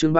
chương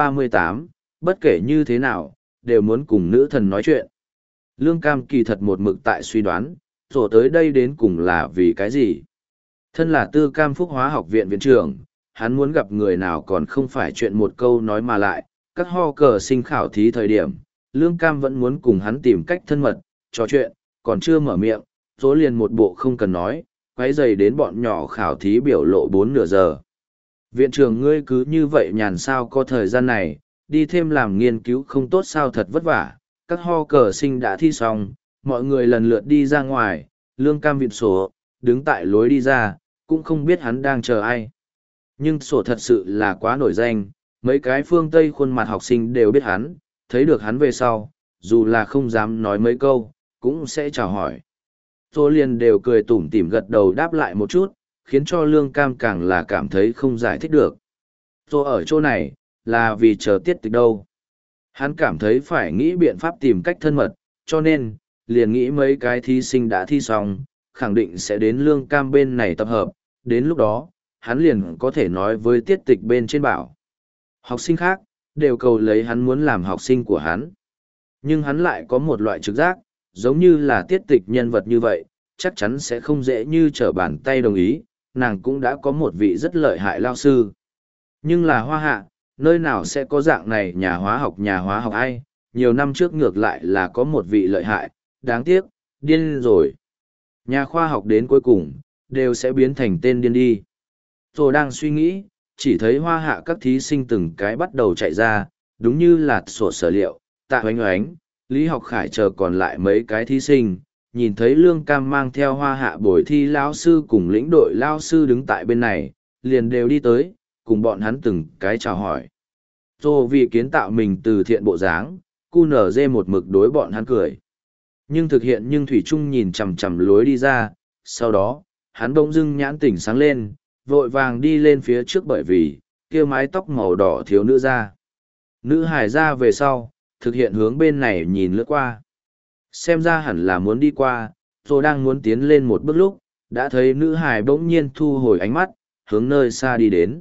338, bất kể như thế nào, đều muốn cùng nữ thần nói chuyện. Lương Cam kỳ thật một mực tại suy đoán, rồi tới đây đến cùng là vì cái gì? Thân là Tư Cam Phúc Hóa học viện viện trưởng, hắn muốn gặp người nào còn không phải chuyện một câu nói mà lại, các ho cờ sinh khảo thí thời điểm, Lương Cam vẫn muốn cùng hắn tìm cách thân mật, trò chuyện, còn chưa mở miệng, rồi liền một bộ không cần nói, quấy rầy đến bọn nhỏ khảo thí biểu lộ 4 nửa giờ. Viện trưởng ngươi cứ như vậy nhàn sao có thời gian này, đi thêm làm nghiên cứu không tốt sao thật vất vả, các ho cờ sinh đã thi xong, mọi người lần lượt đi ra ngoài, Lương Cam viện sổ, đứng tại lối đi ra, cũng không biết hắn đang chờ ai. Nhưng sổ thật sự là quá nổi danh, mấy cái phương Tây khuôn mặt học sinh đều biết hắn, thấy được hắn về sau, dù là không dám nói mấy câu, cũng sẽ chào hỏi. Tô liền đều cười tủm tỉm gật đầu đáp lại một chút, khiến cho Lương Cam càng là cảm thấy không giải thích được. Tô ở chỗ này, là vì chờ tiết tịch đâu. Hắn cảm thấy phải nghĩ biện pháp tìm cách thân mật, cho nên, liền nghĩ mấy cái thí sinh đã thi xong, khẳng định sẽ đến Lương Cam bên này tập hợp, đến lúc đó, hắn liền có thể nói với tiết tịch bên trên bảo. Học sinh khác, đều cầu lấy hắn muốn làm học sinh của hắn. Nhưng hắn lại có một loại trực giác, giống như là tiết tịch nhân vật như vậy, chắc chắn sẽ không dễ như trở bàn tay đồng ý, nàng cũng đã có một vị rất lợi hại lao sư. Nhưng là Hoa Hạ, nơi nào sẽ có dạng này nhà hóa học ai, nhiều năm trước ngược lại là có một vị lợi hại, đáng tiếc, điên rồi. Nhà khoa học đến cuối cùng, đều sẽ biến thành tên điên đi. Tôi đang suy nghĩ, chỉ thấy Hoa Hạ các thí sinh từng cái bắt đầu chạy ra, đúng như là sổ sở liệu, Tạ Oánh Oánh, Lý Học Khải chờ còn lại mấy cái thí sinh, nhìn thấy Lương Cam mang theo Hoa Hạ buổi thi lao sư cùng lĩnh đội lao sư đứng tại bên này, liền đều đi tới, cùng bọn hắn từng cái chào hỏi. Rồi vì kiến tạo mình từ thiện bộ dáng, QNZ một mực đối bọn hắn cười. Nhưng thực hiện nhưng Thủy Trung nhìn chằm chằm lối đi ra, sau đó, hắn bỗng dưng nhãn tỉnh sáng lên, vội vàng đi lên phía trước bởi vì, kia mái tóc màu đỏ thiếu nữ ra. Nữ hải ra về sau, thực hiện hướng bên này nhìn lướt qua. Xem ra hẳn là muốn đi qua, rồi đang muốn tiến lên một bước lúc, đã thấy nữ hải bỗng nhiên thu hồi ánh mắt, hướng nơi xa đi đến.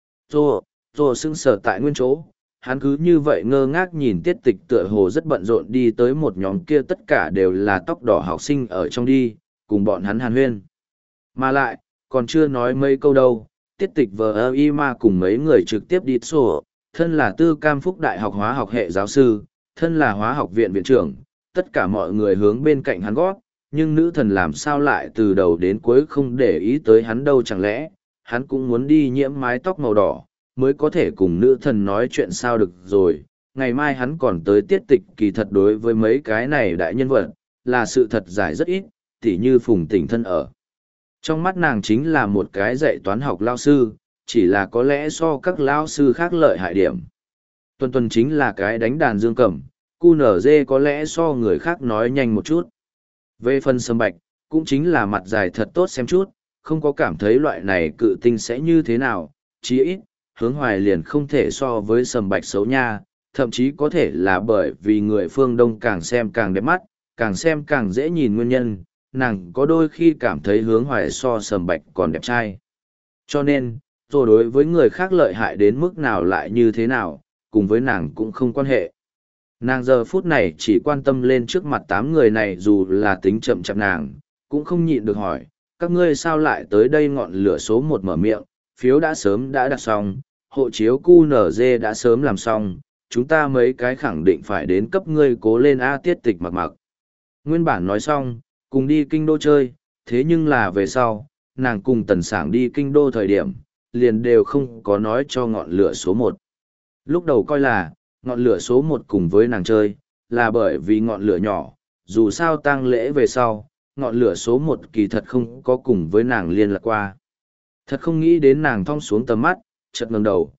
Rồi sững sờ tại nguyên chỗ, hắn cứ như vậy ngơ ngác nhìn tiết tịch tựa hồ rất bận rộn đi tới một nhóm kia tất cả đều là tóc đỏ học sinh ở trong đi, cùng bọn hắn hàn huyên. Mà lại, còn chưa nói mấy câu đâu, tiết tịch vờ y ma cùng mấy người trực tiếp đi sổ, thân là Tư Cam Phúc Đại học hóa học hệ giáo sư, thân là hóa học viện viện trưởng, tất cả mọi người hướng bên cạnh hắn gót, nhưng nữ thần làm sao lại từ đầu đến cuối không để ý tới hắn đâu, chẳng lẽ, hắn cũng muốn đi nhiễm mái tóc màu đỏ, mới có thể cùng nữ thần nói chuyện sao được rồi. Ngày mai hắn còn tới tiết tịch, kỳ thật đối với mấy cái này đại nhân vật, là sự thật giải rất ít, tỉ như Phùng Tỉnh thân ở. Trong mắt nàng chính là một cái dạy toán học lao sư, chỉ là có lẽ so các lao sư khác lợi hại điểm. Tuần Tuần chính là cái đánh đàn dương cầm, QNZ có lẽ so người khác nói nhanh một chút. Về phần Sâm Bạch, cũng chính là mặt dài thật tốt xem chút, không có cảm thấy loại này cự tinh sẽ như thế nào, chí ít, Hướng Hoài liền không thể so với Sâm Bạch xấu nha, thậm chí có thể là bởi vì người phương Đông càng xem càng đẹp mắt, càng xem càng dễ nhìn nguyên nhân, nàng có đôi khi cảm thấy Hướng Hoài so Sâm Bạch còn đẹp trai. Cho nên, rồi đối với người khác lợi hại đến mức nào lại như thế nào, cùng với nàng cũng không quan hệ. Nàng giờ phút này chỉ quan tâm lên trước mặt 8 người này, dù là tính chậm chạp nàng, cũng không nhịn được hỏi, các ngươi sao lại tới đây? Ngọn lửa số 1 mở miệng, phiếu đã sớm đã đặt xong, hộ chiếu QNZ đã sớm làm xong, chúng ta mấy cái khẳng định phải đến cấp ngươi cố lên A. Tiết tịch mặc mặc. Nguyên bản nói xong, cùng đi kinh đô chơi, thế nhưng là về sau, nàng cùng Tần Sảng đi kinh đô thời điểm, liền đều không có nói cho ngọn lửa số 1. Lúc đầu coi là, ngọn lửa số 1 cùng với nàng chơi, là bởi vì ngọn lửa nhỏ, dù sao tang lễ về sau, ngọn lửa số 1 kỳ thật không có cùng với nàng liên lạc qua. Thật không nghĩ đến nàng thong xuống tầm mắt, chợt ngẩng đầu,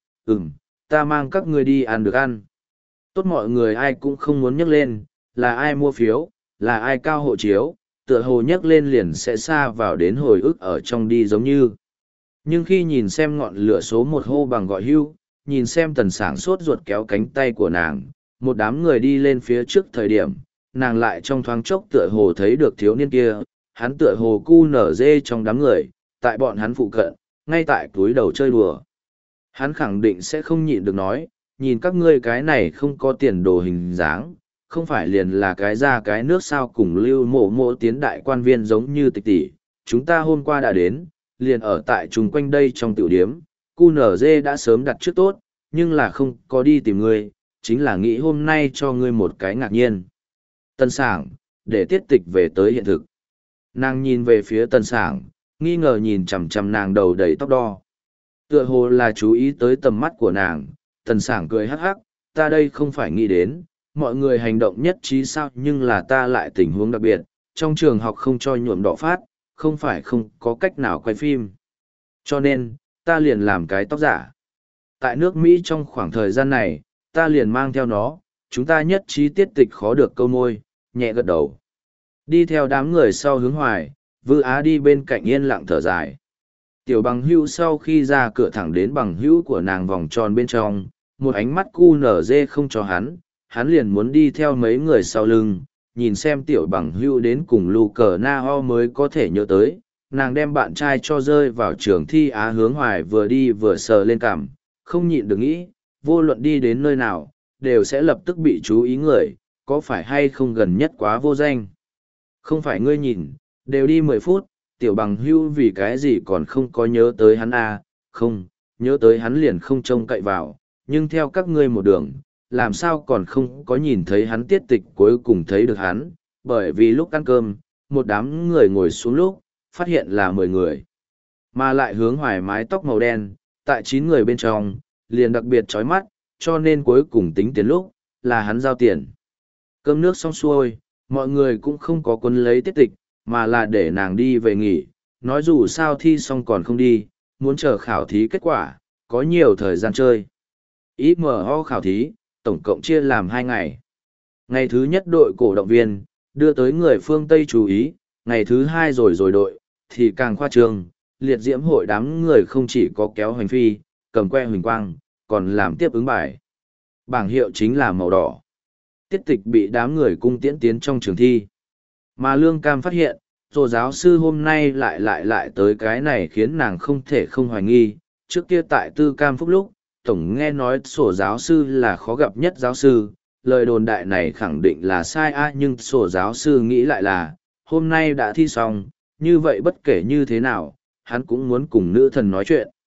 ta mang các ngươi đi ăn được ăn. Tốt, mọi người ai cũng không muốn nhắc lên, là ai mua phiếu, là ai cao hộ chiếu, tựa hồ nhắc lên liền sẽ xa vào đến hồi ức ở trong đi giống như. Nhưng khi nhìn xem ngọn lửa số 1 hô bằng gọi hưu, nhìn xem Tần Sảng sốt ruột kéo cánh tay của nàng, một đám người đi lên phía trước thời điểm, nàng lại trong thoáng chốc tựa hồ thấy được thiếu niên kia, hắn tựa hồ cu nở dê trong đám người, tại bọn hắn phụ cận, ngay tại túi đầu chơi đùa. Hắn khẳng định sẽ không nhịn được nói, nhìn các ngươi cái này không có tiền đồ hình dáng, không phải liền là cái ra cái nước sao cùng lưu mộ mộ tiến đại quan viên giống như tịch tỷ. Chúng ta hôm qua đã đến, liền ở tại chung quanh đây trong tiểu điếm, QNZ đã sớm đặt trước tốt, nhưng là không có đi tìm ngươi, chính là nghĩ hôm nay cho ngươi một cái ngạc nhiên. Tân Sảng, để tiết tịch về tới hiện thực. Nàng nhìn về phía Tân Sảng, nghi ngờ nhìn chằm chằm nàng đầu đầy tóc đo. Tựa hồ là chú ý tới tầm mắt của nàng, Tần Sảng cười hắc hắc, ta đây không phải nghĩ đến, mọi người hành động nhất trí sao nhưng là ta lại tình huống đặc biệt, trong trường học không cho nhuộm đỏ phát, không phải không có cách nào quay phim. Cho nên, ta liền làm cái tóc giả. Tại nước Mỹ trong khoảng thời gian này, ta liền mang theo nó, chúng ta nhất trí tiết tịch khó được câu môi, nhẹ gật đầu. Đi theo đám người sau hướng hoài, Vư Á đi bên cạnh yên lặng thở dài. Tiểu bằng hữu sau khi ra cửa thẳng đến bằng hữu của nàng vòng tròn bên trong, một ánh mắt cu nở dê không cho hắn liền muốn đi theo mấy người sau lưng, nhìn xem tiểu bằng hữu đến cùng lù cờ na ho mới có thể nhớ tới. Nàng đem bạn trai cho rơi vào trường thi Á hướng hoài vừa đi vừa sờ lên cằm, không nhịn được nghĩ, vô luận đi đến nơi nào, đều sẽ lập tức bị chú ý người, có phải hay không gần nhất quá vô danh. Không phải ngươi nhìn, đều đi 10 phút, tiểu bằng hưu vì cái gì còn không có nhớ tới hắn à, không, nhớ tới hắn liền không trông cậy vào, nhưng theo các ngươi một đường, làm sao còn không có nhìn thấy hắn tiết tịch cuối cùng thấy được hắn, bởi vì lúc ăn cơm, một đám người ngồi xuống lúc, phát hiện là 10 người. Mà lại hướng hoài mái tóc màu đen, tại 9 người bên trong, liền đặc biệt chói mắt, cho nên cuối cùng tính tiền lúc, là hắn giao tiền. Cơm nước xong xuôi, mọi người cũng không có quân lấy tiết tịch, mà là để nàng đi về nghỉ, nói dù sao thi xong còn không đi, muốn chờ khảo thí kết quả, có nhiều thời gian chơi. IMO khảo thí, tổng cộng chia làm 2 ngày. Ngày thứ nhất đội cổ động viên, đưa tới người phương Tây chú ý, ngày thứ hai rồi đội, thì càng khoa trương, liệt diễm hội đám người không chỉ có kéo hành phi, cầm que huỳnh quang, còn làm tiếp ứng bài. Bảng hiệu chính là màu đỏ. Tiết tịch bị đám người cung tiễn tiến trong trường thi. Mà Lương Cam phát hiện, rồi giáo sư hôm nay lại tới cái này khiến nàng không thể không hoài nghi. Trước kia tại Tư Cam Phúc lúc, tổng nghe nói sổ giáo sư là khó gặp nhất giáo sư, lời đồn đại này khẳng định là sai nhưng sổ giáo sư nghĩ lại là, hôm nay đã thi xong, như vậy bất kể như thế nào, hắn cũng muốn cùng nữ thần nói chuyện.